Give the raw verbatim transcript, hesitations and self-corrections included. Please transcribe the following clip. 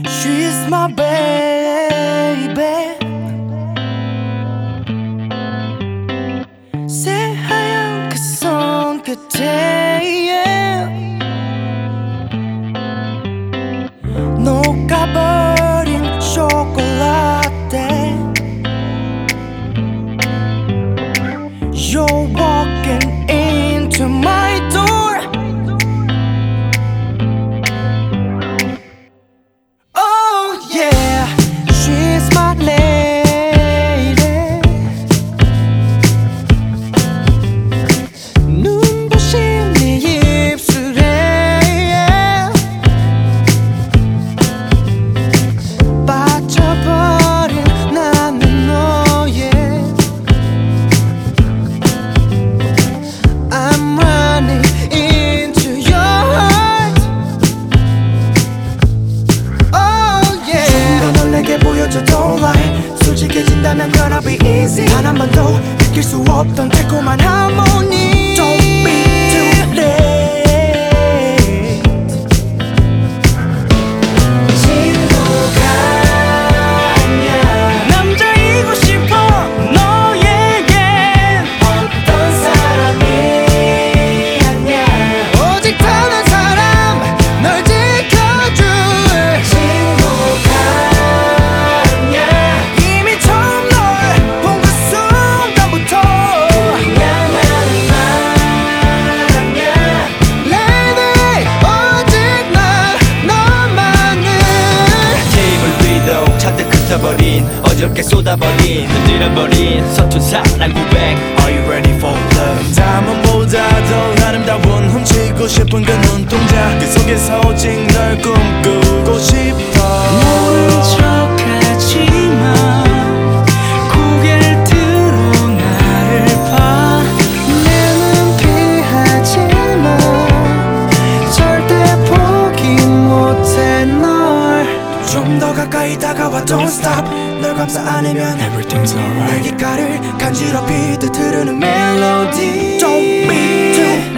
She's my baby. 새하얀 그 손끝에 녹아버린 초콜릿에 You're walking into my door. Oh yeah, she's my lady. 눈부신 네 입술에 빠져버린 나는 너의 I'm running into your heart. Oh yeah. 좀 더 널 내게 보여줘 don't lie. 솔직해진다면 gonna be easy. 단 한 번도 느낄 수 없던 달콤한 하모니. Don't be too late. 친구가 아니야. 남자이고 싶어 너에겐. 어떤 사람이 아니야. 오직 단 한 사람 널 지켜줄 친구가 아니야. 이미 처음 널 본 그 순간부터 미안하는 말 아니야. Lady 오직 난 너만을. 테이블 위로 잔뜩 흩어버린 어저께 쏟아버린 흔들어버린 서툰 사랑 고백. Are you ready for love? 다음보다 더 아름다운 훔치고 싶은 그 눈동자 그 속에서 오직 널 꿈꾸고 싶어. 모른 척하지마. 고개를 들어 나를 봐. 내 눈 피하지마. 절대 포기 못해 널. 좀 더 가까이 다가와 don't stop. 널 감싸 안으면 Everything's alright. 내 귓가를 간지럽히듯 흐르는 멜로디. Don't be too